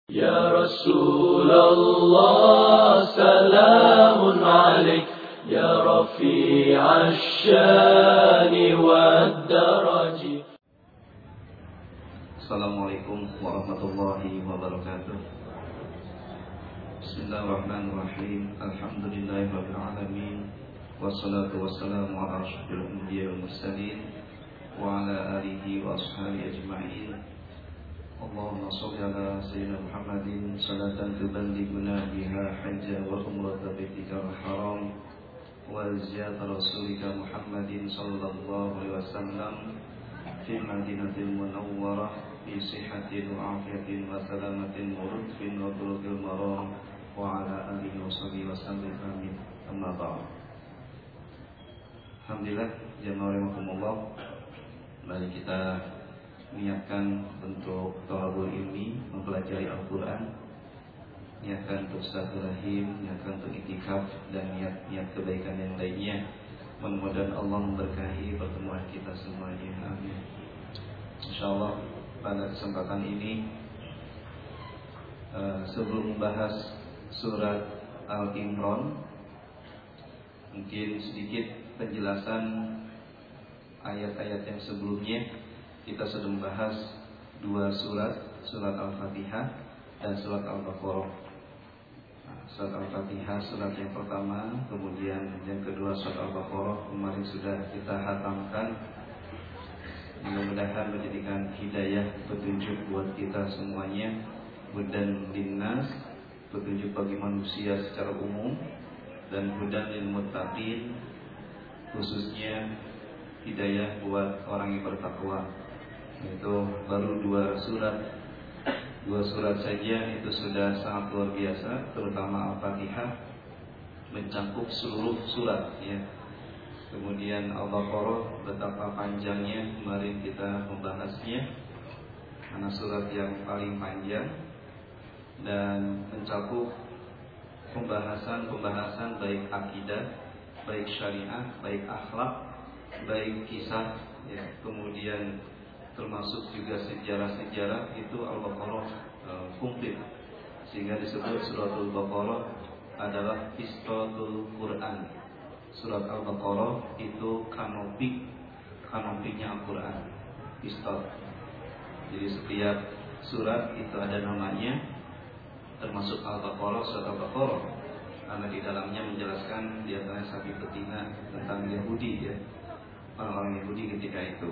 يا رسول الله سلام عليك يا رفيع الشان والدرج. Assalamualaikum warahmatullahi wabarakatuh. Bismillahirrahmanirrahim. Alhamdulillahirabbil alamin. Wassalatu wassalamu ala asyrofil anbiya'i wal mursalin wa ala alihi wa ashabihi ajma'in. Allahumma shalli ala sayyidina Muhammadin salatan tuballighuna biha hajja wa umrata baitikal haram wa ziyarata rasulika Muhammadin sallallahu alaihi wasallam fi Madinatil Munawwarah fi sihhatin wa afiyatin wa salamatin wa lutfin wa bulughil maram wa ala alihi wa sahbihi wa sallam. Amin. Amma ba'd. Alhamdulillah, jamaah rahimakumullah. Mari kita niatkan untuk thalabul ilmi, mempelajari Al-Quran, niatkan untuk silaturahim, niatkan untuk iktikaf, dan niat-niat kebaikan yang lainnya. Mudah-mudahan Allah memberkahi pertemuan kita semuanya. Amin. InsyaAllah pada kesempatan ini, sebelum membahas surat Al-Imran, mungkin sedikit penjelasan ayat-ayat yang sebelumnya. Kita sudah membahas dua surat, surat Al-Fatihah dan surat Al-Baqarah. Surat Al-Fatihah surat yang pertama, kemudian yang kedua surat Al-Baqarah kemarin sudah kita hatamkan. Mudah-mudahan menjadikan hidayah, petunjuk buat kita semuanya, hudan linnas, petunjuk bagi manusia secara umum, dan hudan lil muttaqin, khususnya hidayah buat orang yang bertakwa. Itu baru dua surat saja itu sudah sangat luar biasa, terutama Al-Fatihah mencakup seluruh surat ya. Kemudian Al-Baqarah betapa panjangnya, kemarin kita membahasnya, karena surat yang paling panjang dan mencakup pembahasan baik akidah, baik syariah, baik akhlak, baik kisah ya. Kemudian termasuk juga sejarah-sejarah, itu Al-Baqarah komplit, sehingga disebut surat Al-Baqarah adalah Qisṭatul Quran. Surat Al-Baqarah itu kanopinya Al-Quran, Qisṭat. Jadi setiap surat itu ada namanya, termasuk Al-Baqarah, surat Al-Baqarah, karena di dalamnya menjelaskan di antaranya sapi betina tentang Yahudi ya, orang-orang Yahudi ketika itu.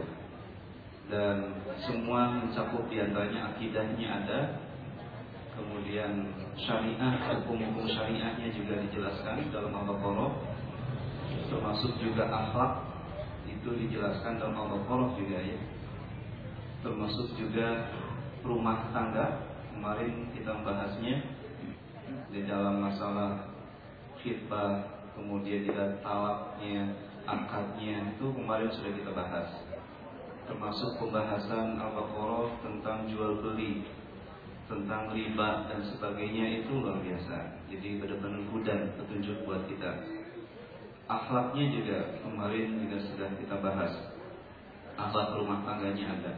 Dan semua mencakup diantaranya akidahnya ada, kemudian syariah, hukum-hukum syariahnya juga dijelaskan dalam Al-Baqarah, termasuk juga akhlak itu dijelaskan dalam Al-Baqarah juga ya, termasuk juga rumah tangga, kemarin kita membahasnya di dalam masalah khitbah, kemudian juga talaknya, akadnya, itu kemarin sudah kita bahas. Termasuk pembahasan Al-Baqarah tentang jual beli, tentang riba dan sebagainya, itu luar biasa. Jadi benar-benar hudan, petunjuk buat kita. Akhlaknya juga kemarin juga sudah kita bahas. Akhlak rumah tangganya ada.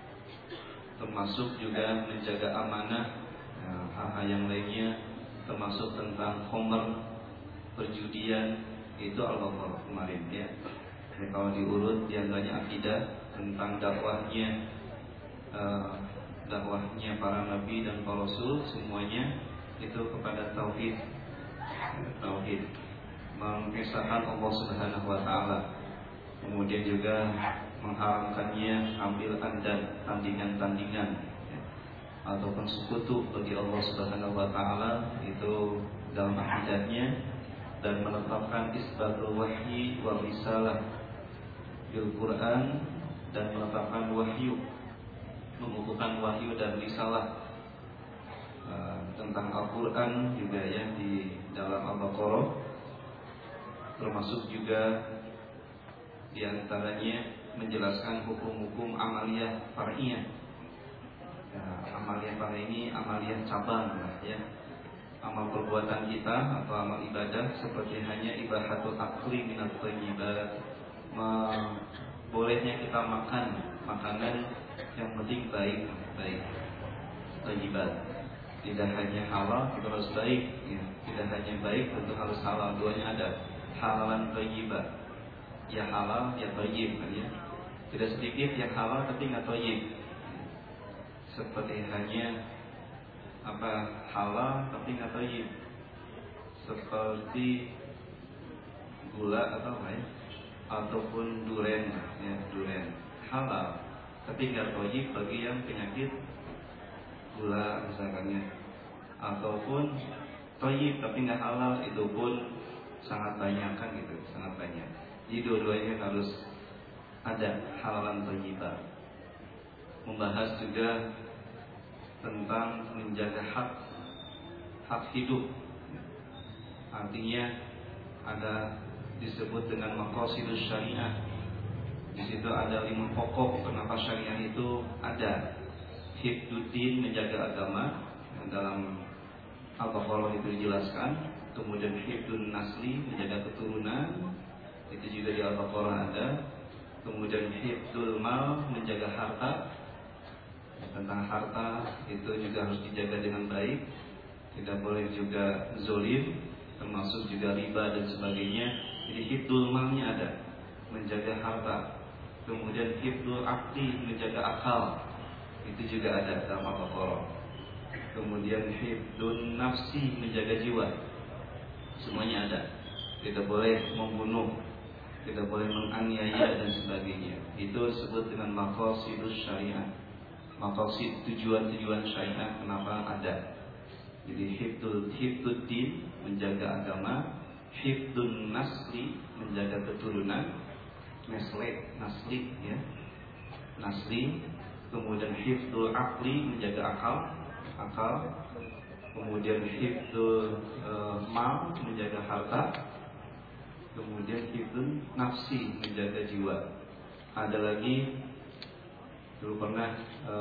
Termasuk juga menjaga amanah, hal-hal yang lainnya, termasuk tentang khamr, perjudian, itu Al-Baqarah kemarin ya. Jadi kalau diurut diantaranya akidah, tentang dakwahnya para nabi dan para rasul, semuanya itu kepada tauhid, mengesahkan Allah Subhanahu wa taala. Kemudian juga mengharamkannya ambilan dan tandingan-tandingan ataupun sekutu bagi Allah Subhanahu wa taala, itu dalam akidahnya, dan menetapkan isbatul wahyi wa risalah bil Quran, dan menetapkan wahyu, mengukuhkan wahyu dan risalah tentang Al-Quran juga ya di dalam Al-Baqarah. Termasuk juga diantaranya menjelaskan hukum-hukum amaliyah far'iyah. Amaliyah far'iyah ini amaliyah cabang ya, amal perbuatan kita atau amal ibadah, seperti hanya ibahatul akli minat thayyibat, bolehnya kita makan makanan yang penting baik, thayyibat. Tidak hanya halal itu harus baik, ya. Tidak hanya baik tentu harus halal. Duanya ada, halalan thayyibah. Ya halal, ya thayyib, ya. Tidak sedikit yang halal tapi nggak thayyib. Seperti hanya halal tapi nggak thayyib. Seperti gula atau ataupun duren, ya, duren halal tapi nggak thayyib bagi yang penyakit gula misalkannya, ataupun thayyib tapi nggak halal, itu pun sangat banyak kan gitu, sangat banyak. Jadi dua-duanya harus ada halalan thayyibah. Membahas juga tentang menjaga hak hidup. Artinya ada disebut dengan maqasidus syariah. Di situ ada 5 pokok kenapa syariah itu ada. Hifduddin, menjaga agama, dalam Al-Baqarah itu dijelaskan. Kemudian hifdun nasli, menjaga keturunan, itu juga di Al-Baqarah ada. Kemudian hifdul mal, menjaga harta. Tentang harta itu juga harus dijaga dengan baik. Tidak boleh juga zolim, termasuk juga riba dan sebagainya. Jadi hifdul malnya ada, menjaga harta. Kemudian hifdul akli, menjaga akal, itu juga ada dalam Al-Baqarah. Kemudian hifdun nafsi, menjaga jiwa, semuanya ada. Tidak boleh membunuh, tidak boleh menganiaya dan sebagainya. Itu disebut dengan maqasidus syariah. Maqasid, tujuan-tujuan syariah kenapa ada. Jadi hifduddin, menjaga agama. Hifdun nasli, menjaga keturunan. Nasli, ya, nasli. Kemudian hifdul akli, menjaga akal. Kemudian hifdul mal, menjaga harta. Kemudian hifdun nafsi, menjaga jiwa. Ada lagi, dulu pernah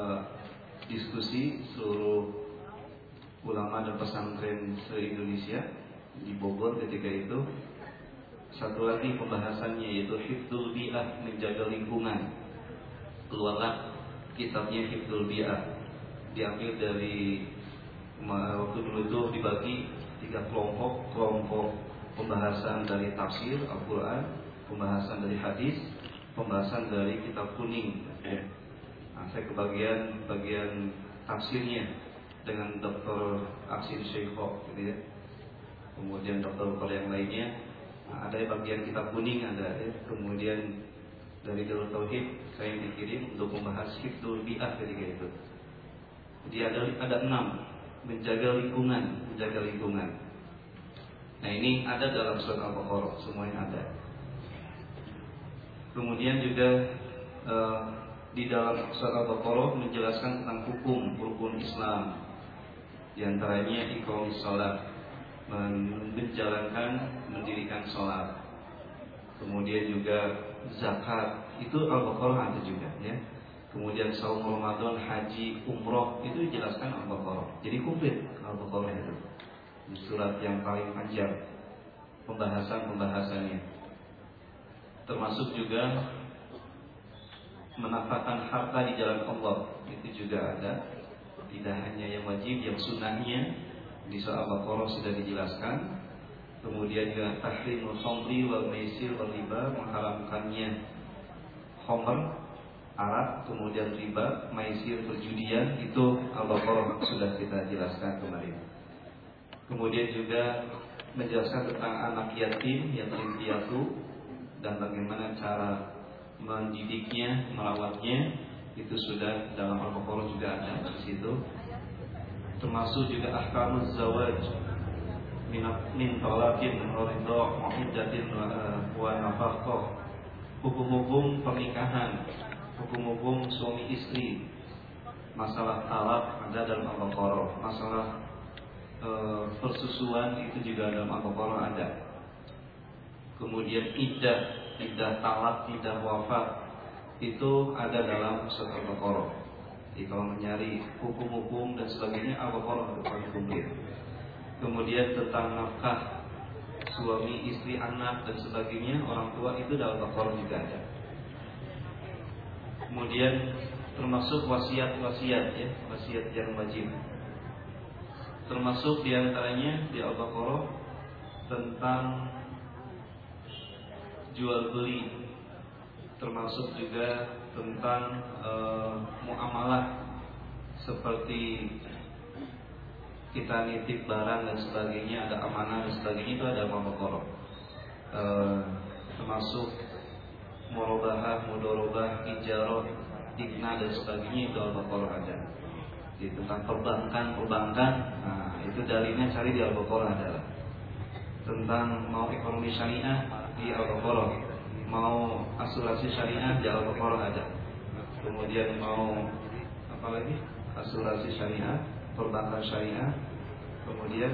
diskusi seluruh ulama dan pesantren se-Indonesia di Bogor ketika itu. Satu lagi pembahasannya yaitu hifdul bi'ah, menjaga lingkungan. Keluarlah kitabnya hifdul bi'ah, diambil dari waktu dulu itu dibagi 3 kelompok pembahasan dari tafsir Al-Quran, pembahasan dari hadis, pembahasan dari kitab kuning. Nah, saya kebagian bagian tafsirnya dengan Dr. Aksin Syekho, gitu ya. Kemudian dokter yang lainnya. Nah, ada bagian kitab kuning ada, ya. Kemudian dari Darul Tauhid saya dikirim untuk membahas hifdul bi'ah ketika itu. Jadi ada 6, menjaga lingkungan. Nah, ini ada dalam surat Al-Baqarah, semuanya ada. Kemudian juga di dalam surat Al-Baqarah menjelaskan tentang hukum rukun Islam. Di antaranya iqamis shalah, mendirikan sholat. Kemudian juga zakat, itu Al-Baqarah ada juga, ya. Kemudian saum Ramadan, haji, umroh, itu dijelaskan Al-Baqarah. Jadi komplit Al-Baqarah itu. Di surat yang paling panjang pembahasannya. Termasuk juga menafkahkan harta di jalan Allah, itu juga ada. Tidak hanya yang wajib, yang sunnahnya di surah Al-Baqarah sudah dijelaskan. Kemudian juga tahrimul khamri wal maisir wal riba, mengharamkannya khamr, arak, kemudian riba, maisir, perjudian, itu Al-Baqarah sudah kita jelaskan kemarin. Kemudian juga menjelaskan tentang anak yatim, yatim piatu, dan bagaimana cara mendidiknya, merawatnya, itu sudah dalam Al-Baqarah juga ada di situ. Termasuk juga ahkamuz zawaj, min talaqin wa ridha wa iddatin wa nafaqah, hukum-hukum pernikahan, hukum-hukum suami istri. Masalah talak ada dalam Al-Baqarah. Masalah persusuan itu juga dalam Al-Baqarah ada. Kemudian iddah talak, iddah wafat, itu ada dalam surat Al-Baqarah. Jadi kalau mencari hukum-hukum dan sebagainya, Al-Baqarah itu paling komplit. Kemudian tentang nafkah suami, istri, anak dan sebagainya, orang tua, itu dalam Al-Baqarah juga ada. Kemudian termasuk wasiat-wasiat, ya, wasiat yang wajib. Termasuk diantaranya di Al-Baqarah tentang jual beli, termasuk juga tentang muamalah seperti kita nitip barang dan sebagainya, ada amanah dan sebagainya, itu ada Al-Baqarah. Termasuk murabahah, mudorobah, ijarah, ikna dan sebagainya, itu Al-Baqarah ada. Jadi tentang perbankan, nah, itu dalilnya cari di Al-Baqarah adalah tentang mau ekonomi syariah di Al-Baqarah, mau asuransi syariah di Al-Baqarah ada. Kemudian mau apa lagi? Asuransi syariah, perbankan syariah, kemudian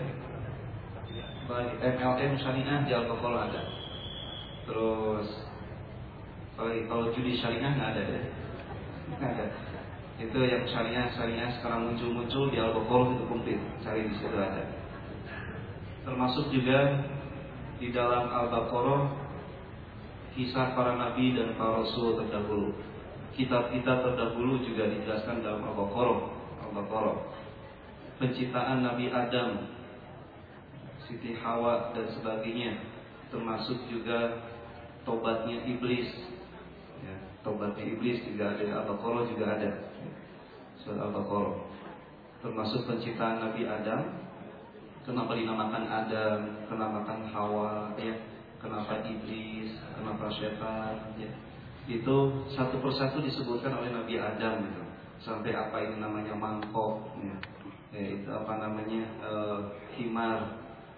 MLM syariah di Al-Baqarah ada. Terus kalau judi syariah nggak ada deh, nggak ada. Itu yang syariah sekarang muncul di Al-Baqarah itu komplit, cari di situ ada. Termasuk juga di dalam Al-Baqarah kisah para nabi dan para rasul terdahulu. Kitab-kitab terdahulu juga dijelaskan dalam Al-Baqarah. Penciptaan Nabi Adam, Siti Hawa dan sebagainya, termasuk juga tobatnya iblis. Ya, tobatnya iblis juga ada di Al-Baqarah juga ada. Surat Al-Baqarah. Termasuk penciptaan Nabi Adam. Kenapa dinamakan Adam? Kenapa Hawa? Ya. Kenapa iblis? Kenapa setan? Ya. Itu satu persatu disebutkan oleh Nabi Adam gitu. Sampai apa ini namanya mangkok, ya. Itu apa namanya himar,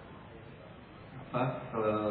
apa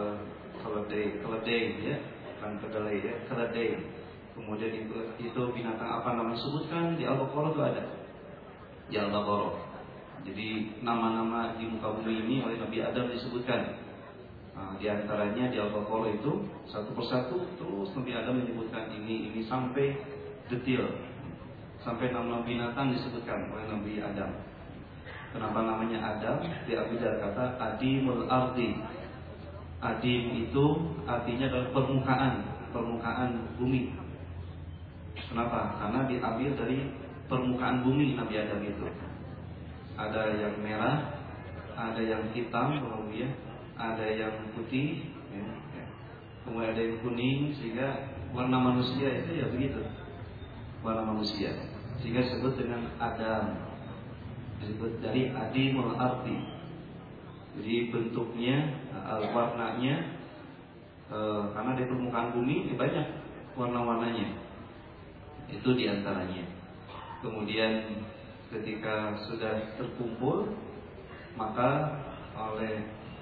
keledai ya, bukan kedelai ya, keledai. Kemudian itu binatang apa namanya sebutkan di Al-Baqarah itu ada di Al-Baqarah. Jadi nama-nama di muka bumi ini oleh Nabi Adam disebutkan. Nah, di antaranya di Al-Baqarah itu satu persatu terus Nabi Adam menyebutkan ini sampai detail, sampai nama binatang disebutkan oleh Nabi Adam. Kenapa namanya Adam? Diambil dari kata Adimul Ardi. Adim itu artinya adalah permukaan bumi. Kenapa? Karena diambil dari permukaan bumi Nabi Adam itu. Ada yang merah, ada yang hitam, kemudian ada yang putih, ya. Kemudian ada yang kuning, sehingga warna manusia itu ya begitu, warna manusia. Sehingga disebut dengan Adam, disebut dari Adimul Ardi. Jadi bentuknya, warnanya, karena di permukaan bumi ini banyak warna-warnanya. Itu diantaranya. Kemudian ketika sudah terkumpul, maka oleh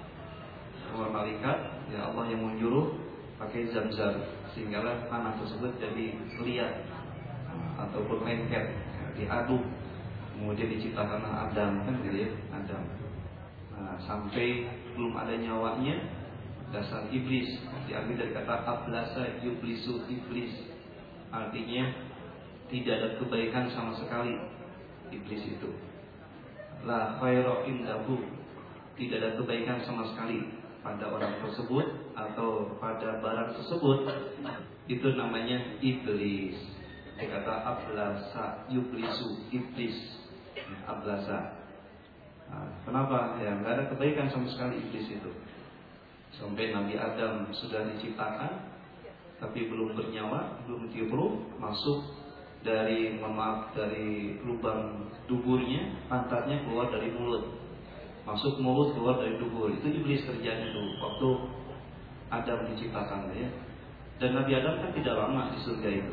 malaikat, ya Allah yang menyuruh pakai zam-zam, sehinggalah tanah tersebut jadi liat ataupun lengket, diaduk, kemudian diciptakanlah Adam, kan gitu ya, Adam. Nah, sampai belum ada nyawanya, dasar iblis diambil dari kata ablasa yublisu, iblis, artinya tidak ada kebaikan sama sekali iblis itu. La khairu indahu, tidak ada kebaikan sama sekali pada orang tersebut atau pada barang tersebut. Itu namanya iblis. Dikata ablasa yublisu, iblis, ablasa. Nah, kenapa? Ya nggak ada kebaikan sama sekali iblis itu. Sampai Nabi Adam sudah diciptakan, tapi belum bernyawa, belum tiup ruh, masuk dari lubang duburnya, pantatnya keluar dari mulut, masuk mulut keluar dari dubur. Itu iblis terjadi dulu waktu Adam diciptakan, ya. Dan Nabi Adam kan tidak lama di surga itu.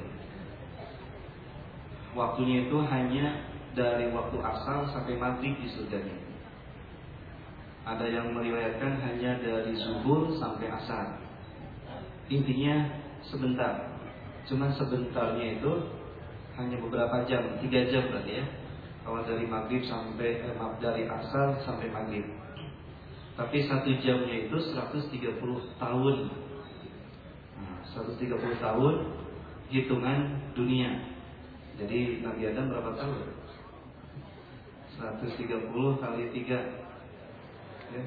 Waktunya itu hanya dari waktu asal sampai maghrib di surganya. Ada yang meriwayatkan hanya dari zuhur sampai asar. Intinya sebentar. Cuma sebentarnya itu hanya beberapa jam, 3 jam berarti ya. Kalau dari maghrib sampai dari asar sampai maghrib. Tapi 1 jamnya itu 130 tahun. Nah, 130 tahun hitungan dunia. Jadi Nabi Adam berapa tahun? 130 kali 3 ya,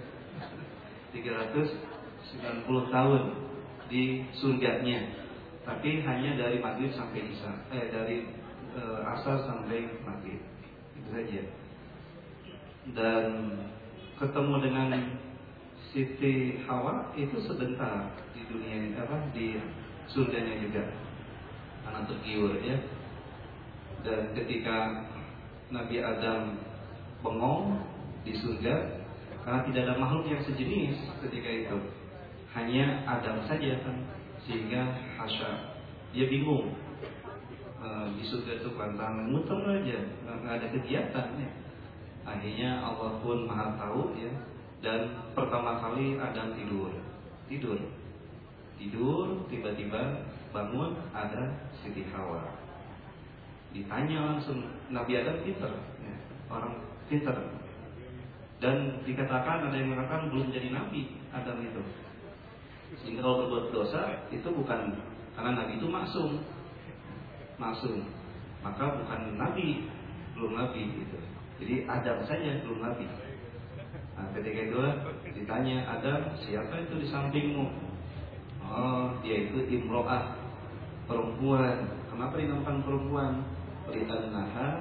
390 tahun di surganya. Tapi hanya dari maghrib sampai dari asar sampai maghrib. Itu saja. dan ketemu dengan Siti Hawa itu sebentar di dunia ini, di surganya juga, karena tergiur ya. Dan ketika Nabi Adam bengong di surga, karena tidak ada makhluk yang sejenis ketika itu, hanya Adam saja kan, sehingga hasya, dia bingung. Di surga itu pantang muter aja, nggak ada kegiatan ya. Akhirnya Allah pun maha tahu ya. Dan pertama kali Adam tidur, tiba-tiba bangun, ada Siti Hawa. Ditanya langsung, Nabi Adam pinter ya, orang pinter. Dan dikatakan, ada yang mengatakan belum jadi Nabi Adam itu. Sehingga kalau berbuat dosa itu bukan, karena Nabi itu maksum, maka bukan Nabi, belum Nabi gitu. Jadi Adam saja belum Nabi. Nah, ketika itu ditanya, Adam, siapa itu di sampingmu? Oh, dia itu imro'ah, perempuan. Kenapa dinamakan perempuan? Li'annaha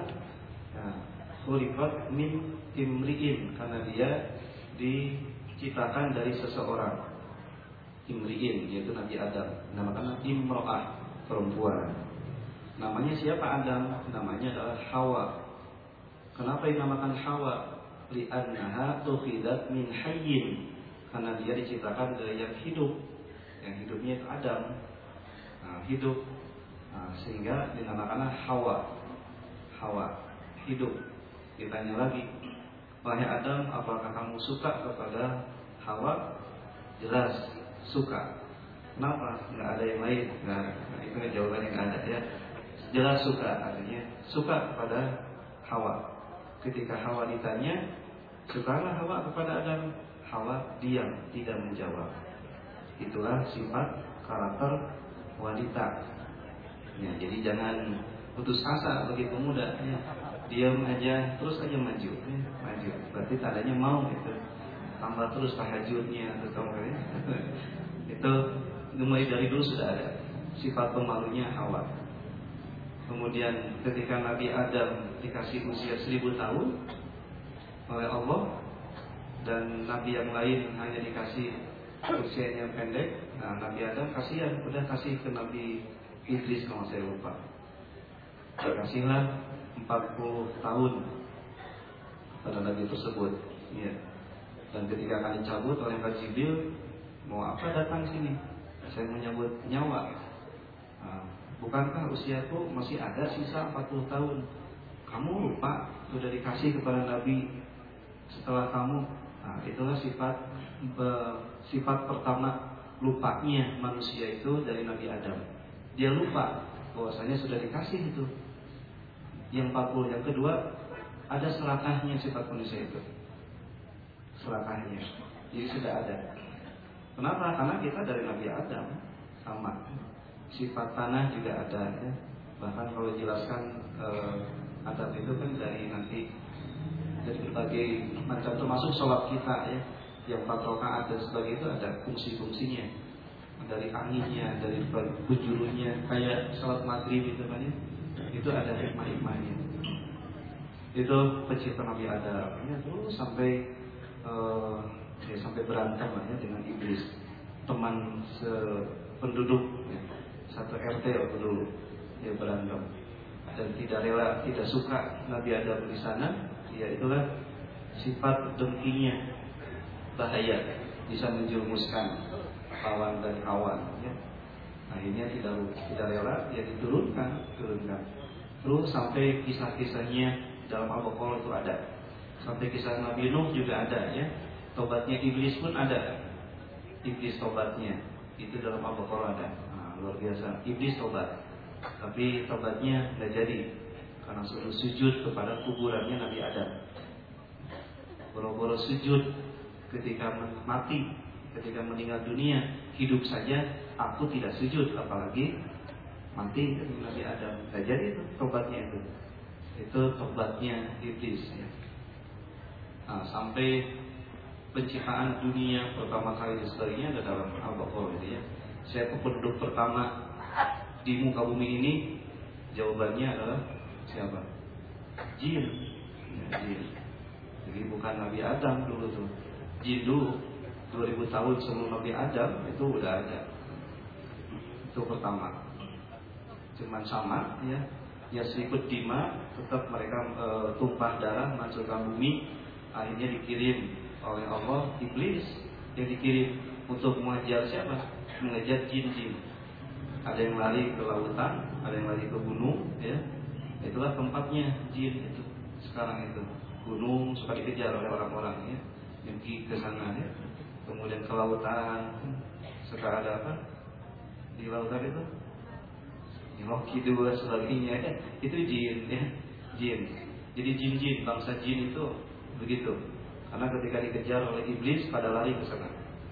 khuliqat min imri'in, karena dia diciptakan dari seseorang. Imri'in, yaitu Nabi Adam. Dinamakan imro'ah, perempuan. Namanya siapa Adam? Namanya adalah Hawa. Kenapa dinamakan Hawa? Li'annaha ukhidat min hayyin, karena dia diciptakan dari yang hidup. Yang hidupnya itu Adam. Nah, hidup. Nah, sehingga dinamakan Hawa, hidup. Ditanya lagi, wahai Adam, apakah kamu suka kepada Hawa? Jelas suka. Kenapa? Nggak ada yang lain. Nah, itu jawabannya nggak ada ya. Jelas suka, artinya suka kepada Hawa. Ketika Hawa ditanya, sukalah Hawa kepada Adam? Hawa diam, tidak menjawab. Itulah sifat karakter wanita. Ya, jadi jangan putus asa bagi pemuda. Ya. Diam aja, terus aja maju. Ya, maju. Berarti tandanya mau itu. Tambah terus tahajudnya atau ya. Itu mulai dari dulu sudah ada sifat pemalunya Hawa. Kemudian ketika Nabi Adam dikasih usia 1000 tahun oleh Allah, dan Nabi yang lain hanya dikasih usianya pendek, nah Nabi Adam kasihan, udah kasih ke Nabi Idris kalau saya lupa. Dikasihlah 40 tahun pada Nabi tersebut. Ya. Dan ketika akan dicabut oleh Jibril, mau apa datang sini? Saya menyambut nyawa. Nah, bukankah usiaku masih ada sisa 40 tahun? Kamu lupa sudah dikasih kepada Nabi setelah kamu. Nah, itulah sifat pertama lupanya manusia itu dari Nabi Adam. Dia lupa bahwasanya sudah dikasih itu yang 40. Yang kedua, ada serakahnya sifat manusia itu. Serakahnya. Jadi sudah ada. Kenapa? Karena kita dari Nabi Adam sama. Sifat tanah juga ada ya. Bahkan kalau jelaskan Adam itu kan dari berbagai macam, termasuk sholat kita ya, yang 4 rakaat dan sebagainya, itu ada fungsi-fungsinya. Dari anginnya, dari penjurunya, kayak sholat maghrib itu kan ya, itu ada hikmah-hikmahnya. Itu pencipta Nabi Adam ya, terus sampai berantem ya dengan iblis, teman sependuduk ya, satu RT waktu dulu dia berantem dan tidak rela, tidak suka Nabi Adam di sana. Ya itulah sifat dengkinya, bahaya, bisa menjerumuskan kawan dan kawan ya. Akhirnya tidak rela, dia diturunkan. Terus sampai kisah-kisahnya dalam Al-Baqarah itu ada. Sampai kisah Nabi Nuh juga ada ya. Tobatnya iblis pun ada. Iblis tobatnya itu dalam Al-Baqarah ada. Nah, luar biasa. Iblis tobat, tapi tobatnya tidak jadi karena suruh sujud kepada kuburannya Nabi Adam. Boro-boro sujud ketika mati, ketika meninggal dunia. Hidup saja aku tidak sujud, apalagi mati Nabi Adam. Tidak jadi itu tobatnya itu. Itu tobatnya iblis ya. Nah, sampai penciptaan dunia pertama kali dan sebagainya ada dalam Al-Baqarah itu ya. Siapa penduduk pertama di muka bumi ini? Jawabannya adalah siapa? Jin. Ya, jin. Jadi bukan Nabi Adam dulu tuh. Jin dulu 2000 tahun sebelum Nabi Adam itu udah ada. Itu pertama. Cuman sama ya. Ya sedikit dima, tetap mereka tumpah darah, menghancurkan bumi. Akhirnya dikirim oleh Allah iblis yang dikirim untuk mengejar siapa? Mengejar jin-jin. Ada yang lari ke lautan, ada yang lari ke gunung, ya. Itulah tempatnya jin itu. Sekarang itu gunung suka dikejar oleh orang-orang ya, yang pergi ke sana ya. Kemudian ke lautan, suka ada apa? Di lautan itu Rocky dua sebagainya ya. Itu jin ya, jin. Jadi jin-jin, bangsa jin itu begitu. Karena ketika dikejar oleh iblis pada lari ke sana.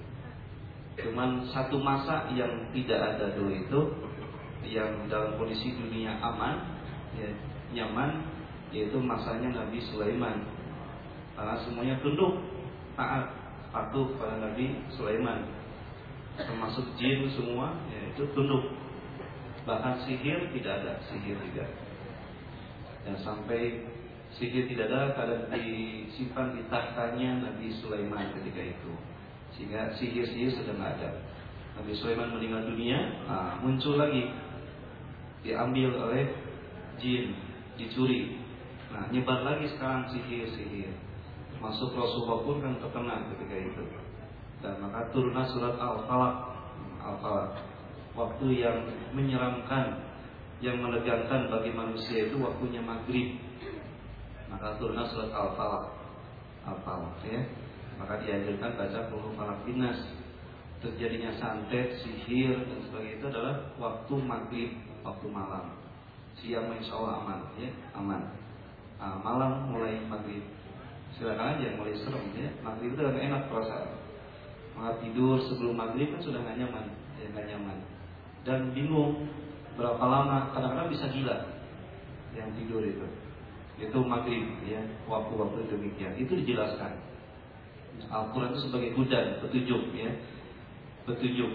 Cuman satu masa yang tidak ada dulu itu, yang dalam kondisi dunia aman, ya, nyaman, yaitu masanya Nabi Sulaiman. Karena semuanya tunduk, taat, patuh pada Nabi Sulaiman. Termasuk jin semua, ya, itu tunduk. Bahkan sihir tidak ada, sihir tidak. Dan sampai sihir tidak ada, kadang disimpan di tahtanya Nabi Sulaiman ketika itu. Sehingga sihir-sihir sudah tidak ada. Nabi Sulaiman meninggal dunia, muncul lagi, diambil oleh jin, dicuri. Nah, nyebar lagi sekarang sihir-sihir. Masuk Rasulullah pun kan terkena ketika itu. Dan maka turunlah surat Al-Falaq. Al-Falaq, waktu yang menyeramkan, yang menegangkan bagi manusia itu waktunya maghrib. Maka turunlah surat Al-Falaq. Al-Falaq ya. Maka dianjurkan baca Qul Falaq Binas. Terjadinya santet, sihir dan sebagainya itu adalah waktu maghrib, waktu malam. Siang insya Allah aman, ya, aman. Malam mulai maghrib. Silakan aja mulai serem ya. Maghrib itu kan enak perasaan. Maka tidur sebelum maghrib kan sudah nggak nyaman, ya nggak nyaman. Dan bingung berapa lama, kadang-kadang bisa gila yang tidur itu. Itu maghrib ya, waktu-waktu demikian. Itu dijelaskan. Al-Quran itu sebagai hudan, petunjuk ya, petunjuk.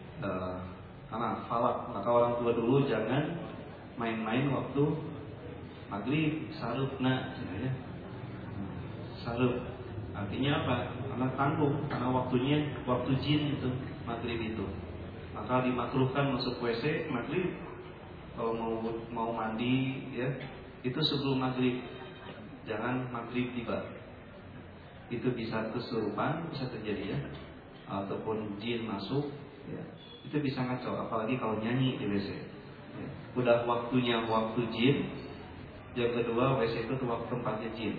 Karena falak, maka orang tua dulu jangan main-main waktu maghrib, sarupna, ya. Sarup, artinya apa? Karena tanggung, karena waktunya waktu jin itu maghrib itu. Maka dimakruhkan masuk WC maghrib. Kalau mau mandi ya, itu sebelum maghrib. Jangan maghrib tiba. Itu bisa kesurupan, bisa terjadi ya, ataupun jin masuk ya. Itu bisa ngacau, apalagi kalau nyanyi di WC ya. Udah waktunya waktu jin. Yang kedua, WC itu tuh waktu tempatnya jin.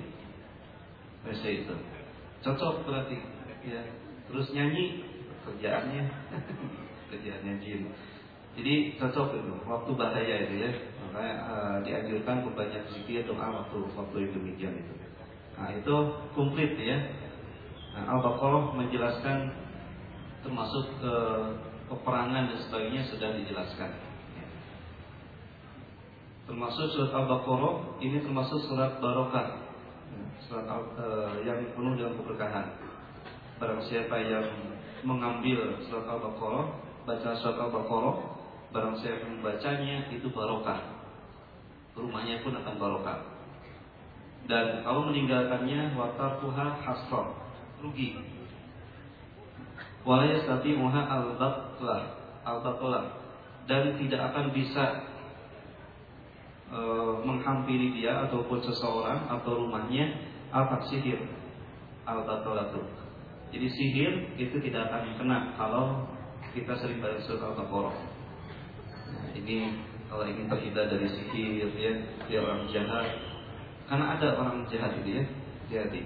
WC itu cocok berarti ya. Terus nyanyi kerjaannya kerjaannya jin. Jadi cocok itu waktu bahaya itu ya. Makanya dianjurkan membaca zikir doa waktu itu demikian itu. Nah itu komplit ya. Nah, Al-Baqarah menjelaskan termasuk peperangan dan sebagainya sudah dijelaskan. Termasuk surat Al-Baqarah ini termasuk surat barokah, surat yang penuh dengan keberkahan. Barang siapa yang mengambil surat Al-Baqarah, baca surat Al-Baqarah, barang siapa yang membacanya itu barokah. Rumahnya pun akan barokah. Dan kalau meninggalkannya watarkuha hasrah, rugi. Wala yastati'uha al-batlah, dan tidak akan bisa menghampiri dia ataupun seseorang atau rumahnya sihir al-batlah itu. Jadi sihir itu tidak akan kena kalau kita sering baca surat Al-Baqarah. Nah, ini kalau ingin terhindar dari sihir ya, dia orang jahat. Karena ada orang jahat itu ya, jadi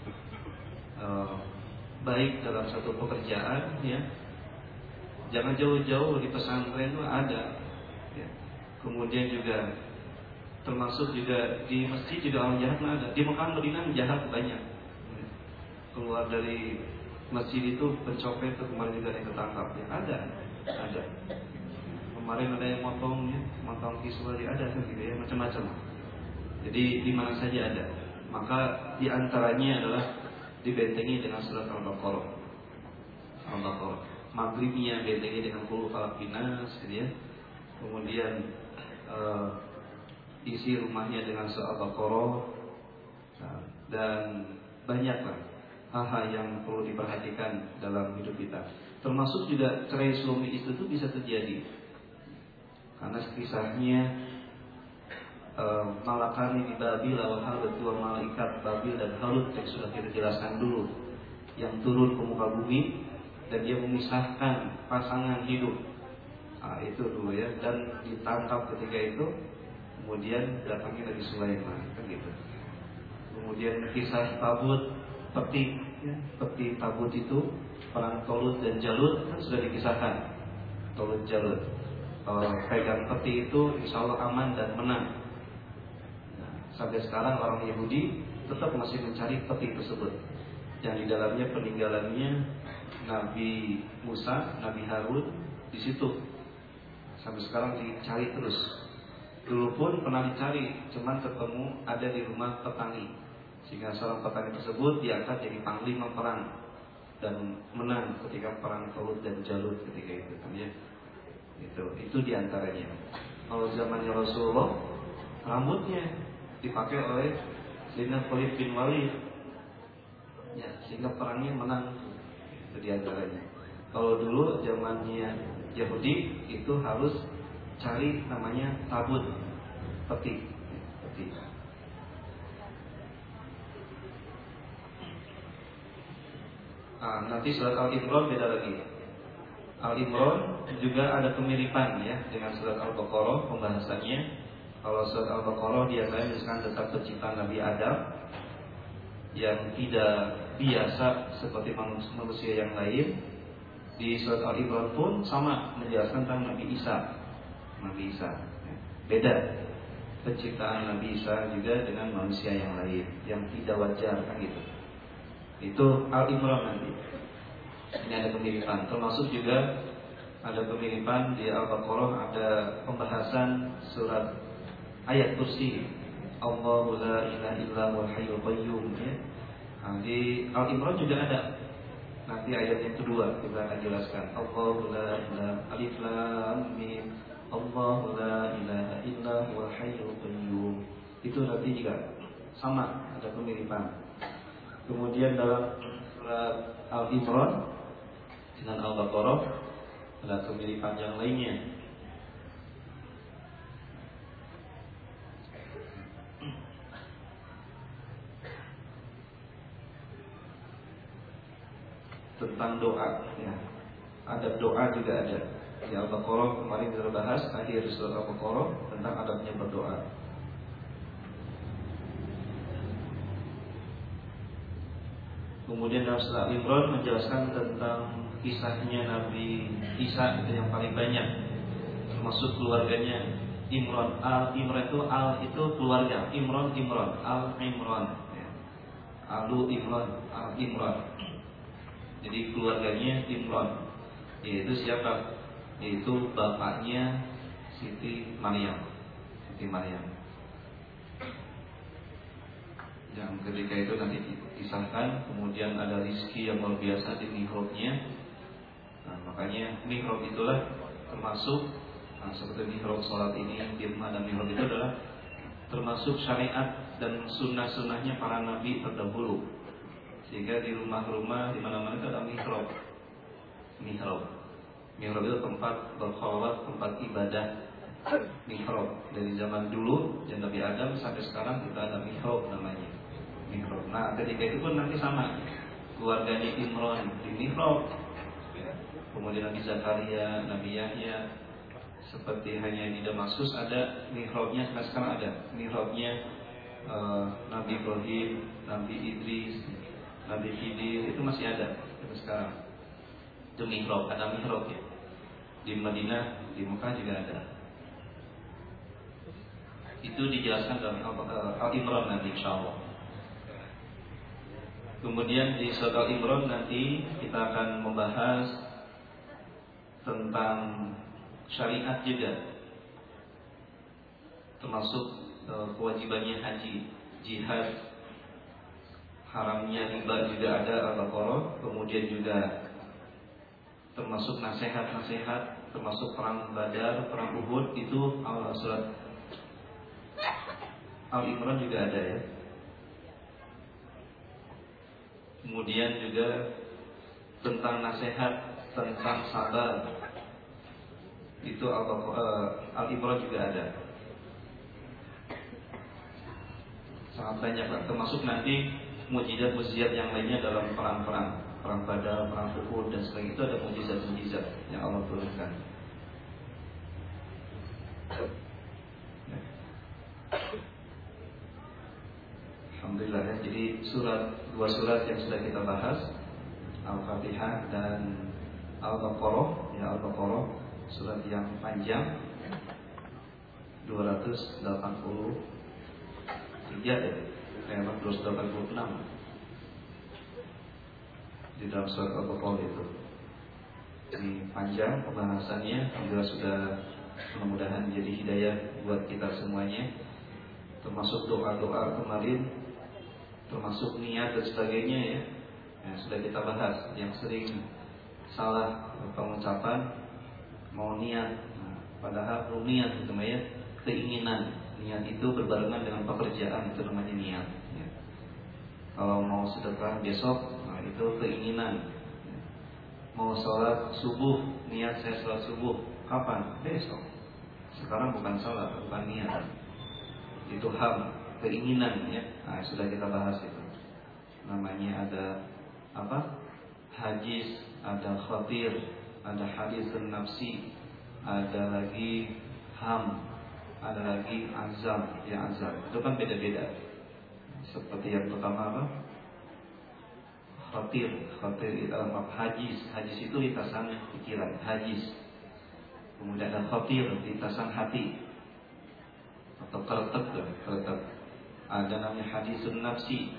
baik dalam satu pekerjaan ya, jangan jauh-jauh di pesantren itu ada ya. Kemudian juga termasuk juga di masjid juga orang jahat ada. Di Mekah Madinah jahat banyak ya. Keluar dari masjid itu pencopet itu kemarin juga yang ketangkap ya, ada. Kemarin ada yang motong kiswah ada kan gitu ya, macam-macam. Jadi di mana saja ada. Maka di antaranya adalah dibentengi dengan surat Al-Baqarah. Al-Baqarah. Maghribnya bentengi dengan Qul Falaq Binas, gitu ya. Kemudian isi rumahnya dengan surat Al-Baqarah. Dan banyaklah hal-hal yang perlu diperhatikan dalam hidup kita. Termasuk juga cerai suami istri itu bisa terjadi karena kisahnya malakani di Babil wa Harut, dua malaikat Babil dan Harut yang sudah kita jelaskan dulu, yang turun ke muka bumi dan dia memisahkan pasangan hidup. Itu dulu ya, dan ditangkap ketika itu. Kemudian datangnya Nabi Sulaiman, kan gitu. Kemudian kisah tabut peti, ya, peti tabut itu perang Tolut dan Jalut kan sudah dikisahkan. Tolut Jalut, kalau pegang peti itu insya Allah aman dan menang. Sampai sekarang orang Yahudi tetap masih mencari peti tersebut, yang di dalamnya peninggalannya Nabi Musa, Nabi Harun di situ. Sampai sekarang dicari terus. Dulu pun pernah dicari, cuman ketemu ada di rumah petani. Sehingga seorang petani tersebut diangkat jadi panglima perang dan menang ketika perang Tolut dan Jalut ketika itu, kan ya. Itu diantaranya. Kalau zamannya Rasulullah, rambutnya dipakai oleh Sayyidina Khalid bin Walid, ya, sehingga perangnya menang. Itu diantaranya. Kalau dulu zamannya Yahudi itu harus cari namanya tabut, peti. Nanti surat Al-Imran beda lagi. Al-Imran juga ada kemiripan ya dengan surat Al-Baqarah pembahasannya. Kalau surat Al-Baqarah biasanya misalkan tentang penciptaan Nabi Adam yang tidak biasa seperti manusia yang lain. Di surat Al-Imran pun sama menjelaskan tentang Nabi Isa. Beda penciptaan Nabi Isa juga dengan manusia yang lain yang tidak wajar, kan gitu. Itu Al-Imran nanti. Ini ada kemiripan. Termasuk juga ada kemiripan di Al-Baqarah, ada pembahasan surat ayat kursi. Allahu la ilaha illa huwal hayyul qayyum ya. Di Al-Imran juga ada. Nanti ayat yang kedua kita akan jelaskan. Allahu la ilaha alif lam mim. Allahu la ilaha illa huwal hayyul qayyum. Itu nanti juga sama, ada kemiripan. Kemudian dalam surat Al-Imran dengan Al-Baqarah ada kemiripan yang lainnya. Tentang doa ya. Adab doa juga ada. Di Al-Baqarah kemarin kita bahas akhir surat Al-Baqarah tentang adabnya berdoa. Kemudian dalam surah Al-Imran menjelaskan tentang kisahnya Nabi Isa itu yang paling banyak, termasuk keluarganya Imran. Al-Imran itu al itu keluarga, Imran Al-Imran ya. Al-Imran. Jadi keluarganya Imran. Yaitu siapa? Yaitu bapaknya Siti Maryam. Yang ketika itu nanti disahkan. Kemudian ada rizki yang luar biasa di mihrabnya. Makanya mihrab itulah termasuk seperti mihrab sholat ini, firman dan mihrab itu adalah termasuk syariat dan sunnah-sunnahnya para nabi terdahulu. Sehingga di rumah-rumah di mana-mana itu ada mihrab. Mihrab itu tempat berkholwat, tempat ibadah. Mihrab dari zaman dulu dan Nabi Adam sampai sekarang kita ada mihrab namanya. Mihrab. Nah, ketika itu pun nanti sama. Keluarganya Imran di mihrab. Kemudian Nabi Zakaria, Nabi Yahya, seperti hanya di Damaskus ada mihrabnya, sekarang ada mihrabnya Nabi Ibrahim, Nabi Idris, Nabi Khidir, itu masih ada sampai sekarang. Itu mihrab, ada mihrab ya. Di Madinah, di Mekah juga ada. Itu dijelaskan dalam Al-Imran nanti insyaallah. Kemudian di surat Al-Imran nanti kita akan membahas tentang syariat juga, termasuk kewajibannya haji, jihad, haramnya riba juga ada Al-Baqarah. Kemudian juga termasuk nasihat-nasihat, termasuk perang Badar, perang Uhud, itu surat Al-Imran juga ada ya. Kemudian juga tentang nasihat, tentang sabar. Itu Al-Imran juga ada. Sangat banyak, termasuk nanti mukjizat-mukjizat yang lainnya dalam perang-perang, perang Badar, perang Uhud dan sebagainya. Itu ada mukjizat-mukjizat yang Allah turunkan. Alhamdulillah ya. Jadi dua surat yang sudah kita bahas, Al-Fatihah dan Al-Baqarah. Ya, Al-Baqarah surat yang panjang, 283 ya, 286 di dalam surat Al-Baqarah itu. Ini panjang pembahasannya, alhamdulillah sudah, mudah-mudahan jadi hidayah buat kita semuanya. Termasuk doa-doa kemarin, termasuk niat dan sebagainya ya, sudah kita bahas. Yang sering salah pengucapan, mau niat, padahal belum niat itu ya, keinginan. Niat itu berbarengan dengan pekerjaan, itu namanya niat ya. Kalau mau sedekah besok, itu keinginan. Mau sholat subuh, niat saya sholat subuh, kapan? Besok. Sekarang bukan sholat, bukan niat. Itu ham, keinginan ya. Sudah kita bahas itu. Namanya ada apa? Hajis, ada khatir, ada hadis nafsi, ada lagi ham, ada lagi azam. Ya, azam itu kan beda-beda. Seperti yang pertama apa? Khatir itu hajis itu lintasan pikiran, hajis. Kemudian ada khatir, lintasan hati atau keretek. Ada namanya hadisun nafsi,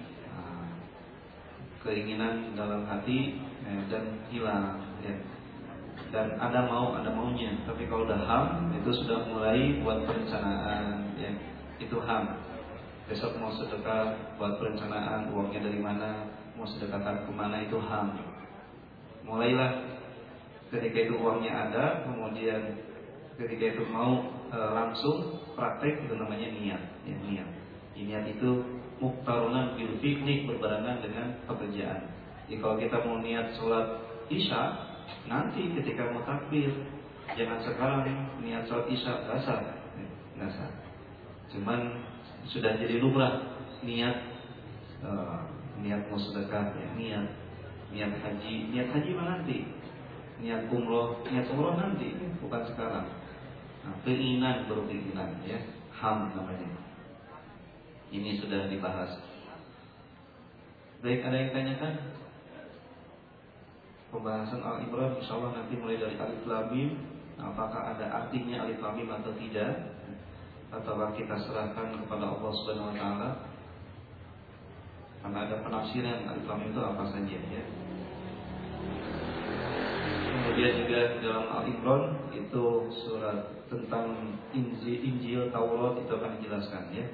keinginan dalam hati dan hilang ya. Dan ada maunya. Tapi kalau udah ham, itu sudah mulai buat perencanaan ya. Itu ham. Besok mau sedekah, buat perencanaan uangnya dari mana, mau sedekahkan kemana, itu ham. Mulailah ketika itu uangnya ada, kemudian ketika itu mau langsung praktek, itu namanya niat ya, niat. Niat itu muqtarunan bil fi'li, berbarengan dengan pekerjaan. Jadi kalau kita mau niat sholat isya, nanti ketika mau takbir, jangan sekarang niat sholat isya, nggak sah. Cuman sudah jadi lumrah niat mau sedekah ya, niat haji mah nanti, niat umroh nanti, bukan sekarang. Keinginan baru keinginan ya, ham namanya. Ini sudah dibahas. Baik, ada yang tanyakan? Pembahasan Al-Imran insyaallah nanti mulai dari Alif Lam Mim. Apakah ada artinya Alif Lam Mim atau tidak? Ataukah kita serahkan kepada Allah Subhanahu wa taala? Karena ada penafsiran Alif Lam Mim itu apa saja ya. Kemudian juga dalam Al-Imran itu surat tentang Injil, Taurat itu akan dijelaskan ya.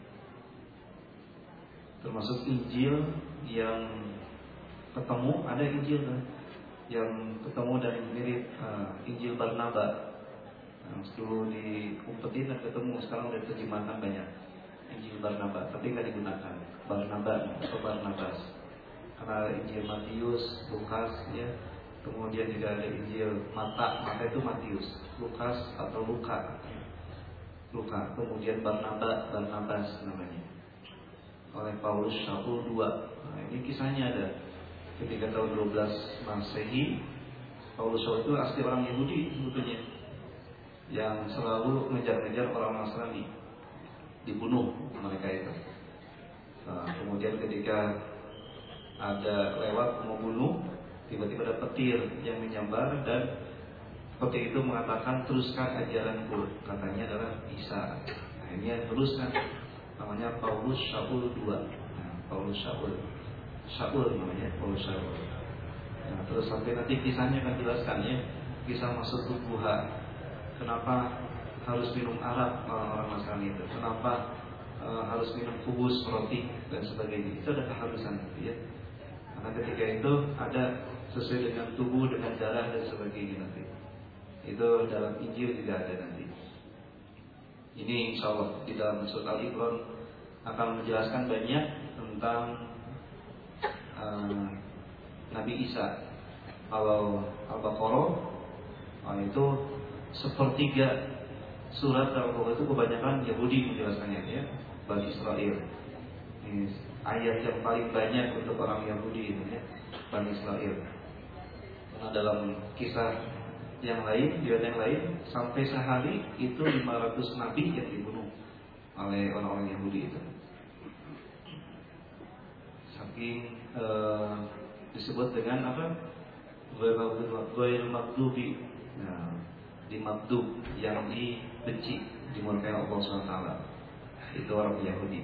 Termasuk Injil yang ketemu, ada Injil yang ketemu dan mirip Injil Barnaba. Dulu diumpetin dan ketemu, sekarang udah terjemahkan banyak Injil Barnaba, tapi nggak digunakan Barnaba atau Barnabas. Karena Injil Matius, Lukas ya. Kemudian juga ada Injil Mata itu Matius, Lukas atau Luka. Kemudian Barnabas namanya, oleh Paulus Saul II. Ini kisahnya ada ketika tahun 12 Masehi. Paulus Saul itu asli orang Yahudi sebetulnya, yang selalu ngejar-ngejar orang Nasrani, dibunuh mereka itu. Kemudian ketika ada lewat mau bunuh, tiba-tiba ada petir yang menyambar, dan petir itu mengatakan teruskan ajaranku, katanya adalah Isa. Akhirnya teruskan, namanya Paulus Saul II. Paulus Saul namanya Paulus Saul. Terus sampai nanti kisahnya akan jelaskan ya, kisah masuk tubuhan. Kenapa harus minum arak orang Nasrani itu? Kenapa harus minum kubus, roti dan sebagainya? Itu ada keharusan gitu ya. Karena ketika itu ada sesuai dengan tubuh, dengan darah dan sebagainya nanti. Itu dalam Injil juga ada nanti. Ini insya Allah di dalam surat Al-Imran akan menjelaskan banyak tentang Nabi Isa. Kalau Al-Baqarah itu sepertiga surat Al-Baqarah itu kebanyakan Yahudi menjelaskannya, ya, Bani Israel. Ini ayat yang paling banyak untuk orang Yahudi itu, ya, Bani Israel. Karena dalam kisah yang lain, riwayat yang lain, sampai sehari itu 500 nabi yang dibunuh oleh orang-orang Yahudi itu. Saking disebut dengan apa? Ghairil maghdubi. Nah, di maghdub yang dibenci, dimurkai Allah SWT. Itu orang Yahudi.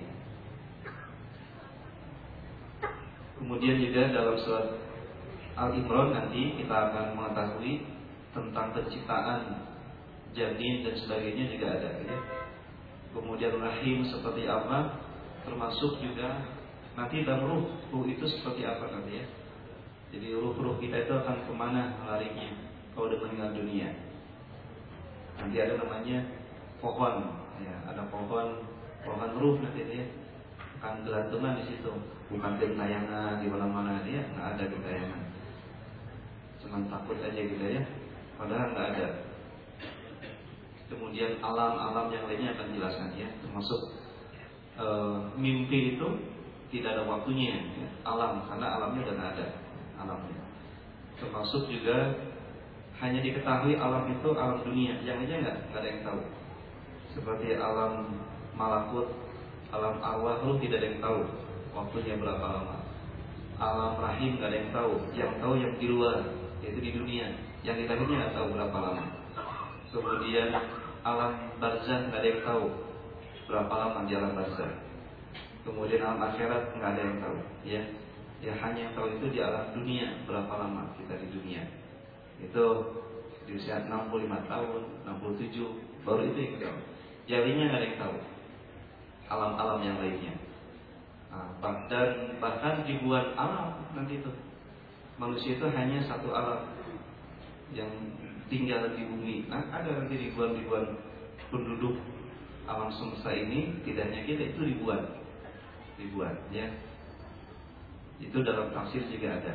Kemudian juga dalam surat Al-Imran nanti kita akan mengetahui tentang penciptaan janin dan sebagainya juga ada, ya. Kemudian rahim seperti apa, termasuk juga nanti dalam ruh itu seperti apa nanti, ya. Jadi ruh kita itu akan kemana larinya kalau udah meninggal dunia. Nanti ada namanya pohon, ya, ada pohon ruh nanti, ya. Akan gelantungan di situ, bukan gentayangan di mana-mana, dia nggak ada gentayangan. Cuman takut aja gitu, ya. Padahal nggak ada. Kemudian alam-alam yang lainnya akan dijelaskan, ya. Termasuk mimpi itu tidak ada waktunya, ya. Alam, karena alamnya udah nggak ada alamnya. Termasuk juga hanya diketahui alam itu alam dunia, yang lainnya nggak ada yang tahu. Seperti alam malakut, alam arwah itu tidak ada yang tahu waktunya berapa lama. Alam rahim nggak ada yang tahu, yang tahu yang di luar, yaitu di dunia. Yang di dalamnya nggak tahu berapa lama. Kemudian alam barzah nggak ada yang tahu berapa lama di alam barzah. Kemudian alam akhirat nggak ada yang tahu, ya. Ya hanya yang tahu itu di alam dunia berapa lama kita di dunia. Itu di usia 65 tahun, 67, baru itu yang tahu. Yang lainnya nggak ada yang tahu. Alam-alam yang lainnya. Dan bahkan ribuan alam nanti itu. Manusia itu hanya satu alam yang tinggal di bumi. Nah, ada nanti ribuan penduduk alam semesta ini, tidak hanya kita, itu ribuan, ya. Itu dalam tafsir juga ada.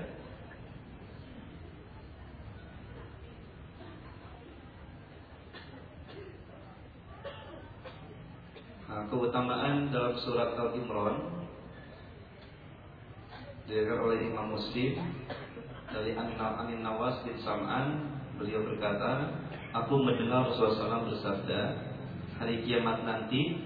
Nah, keutamaan dalam surat Al-Imran diriwayatkan oleh Imam Muslim dari Amin Nawas bin Sam'an, beliau berkata, aku mendengar Rasulullah SAW bersabda, hari kiamat nanti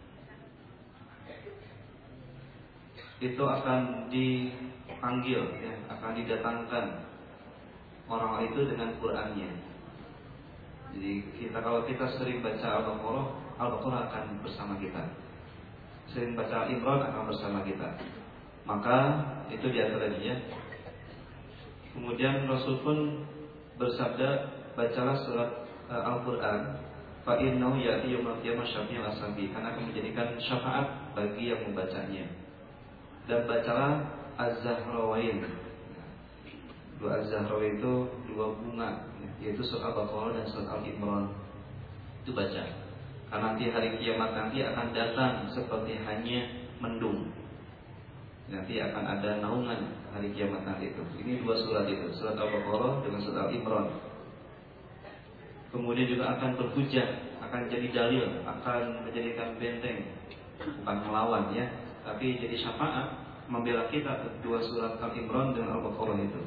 itu akan dipanggil, ya, akan didatangkan orang itu dengan Qur'annya. Jadi kalau kita sering baca Al-Baqarah akan bersama kita. Sering baca Al-Imran akan bersama kita. Maka itu diantaranya. Kemudian Rasul pun bersabda, bacalah surat Al-Quran, fa innahu ya'ti yaumil qiyamah syafi'an as-sabi, karena akan menjadikan syafaat bagi yang membacanya. Dan bacalah Az-Zahrawain. Dua Az-Zahrawain itu dua bunga, yaitu surat Al-Baqarah dan surat Al-Imran. Itu baca. Karena nanti hari kiamat nanti akan datang seperti hanya mendung. Nanti akan ada naungan hari kiamat nanti itu. Ini dua surat itu, surat Al-Baqarah dengan surat Al-Imran. Kemudian juga akan berhujah, akan jadi dalil, akan menjadikan benteng, bukan melawan, ya, tapi jadi syafaat membela kita. Dua surat Al-Imran dengan Al-Baqarah itu.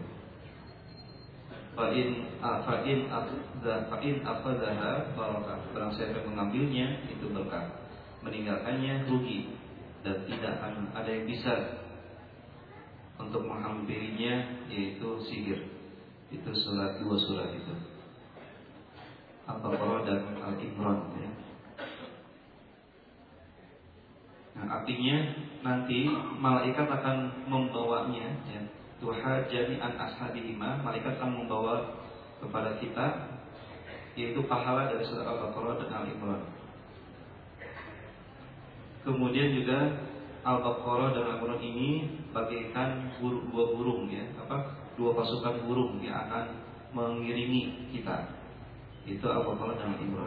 Fa'in afadzaha barakah. Barang siapa yang mengambilnya itu berkah. Meninggalkannya rugi dan tidak akan ada yang bisa untuk menghampirinya, yaitu sihir. Itu dua surat itu, Al-Baqarah dan Al-Imran, ya. Nah, artinya nanti malaikat akan membawanya, ya. Tuhajani an ashabihima, malaikat akan membawa kepada kita, yaitu pahala dari surat Al-Baqarah dan Al-Imran. Kemudian juga Al-Baqarah dan Al-Imran ini bagaikan dua burung, ya, dua pasukan burung yang akan mengiringi kita. Itu Al-Baqarah dan Al-Imran.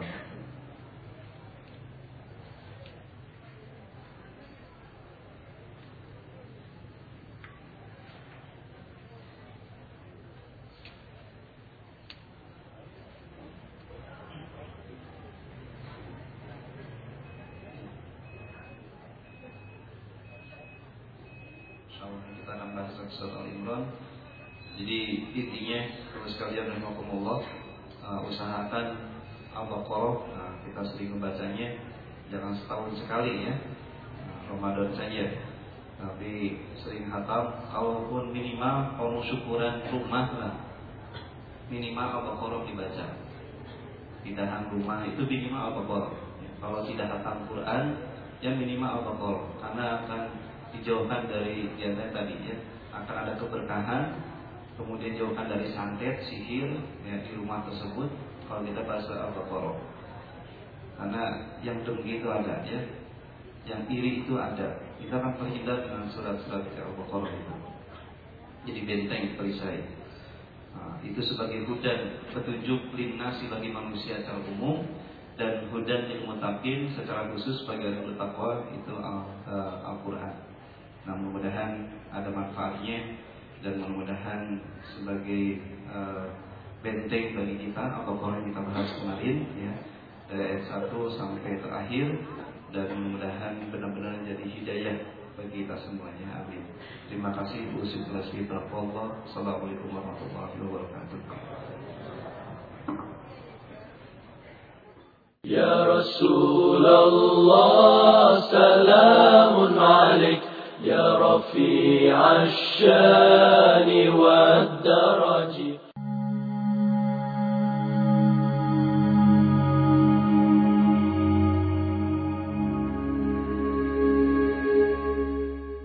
kita nambah surat Al-Imran. Jadi intinya terus sekalian rahimakumullah, usahakan Al-Baqarah. Kita sering membacanya, jangan setahun sekali ya, Ramadan saja, tapi sering hatam. Kalaupun minimal kalau syukuran rumah lah, minimal Al-Baqarah dibaca. Pindahan rumah itu minimal Al-Baqarah. Kalau tidak hatam Quran, ya minimal Al-Baqarah, karena akan dijauhkan dari yang tadi ya, akan ada keberkahan. Kemudian jauhkan dari santet, sihir ya, di rumah tersebut kalau kita baca Al-Baqarah. Karena yang dengki itu ada ya, yang iri itu ada. Kita akan terhindar dengan surat-surat Al-Baqarah itu. Jadi benteng perisai. Itu sebagai hudan, petunjuk linnasi bagi manusia secara umum, dan hudan lil muttaqin secara khusus bagi orang yang bertakwa, itu Al-Quran. Nah, mudah-mudahan ada manfaatnya, dan mudah-mudahan sebagai benteng bagi kita Al-Baqarah yang kita bahas kemarin ya, dari ayat 1 sampai terakhir, dan mudah-mudahan benar-benar jadi hidayah bagi kita semuanya. Amin. Terima kasih. Assalamualaikum warahmatullahi wabarakatuh. Ya Rasulullah, salamun alaik, ya Rafi'ash shani wad daraji.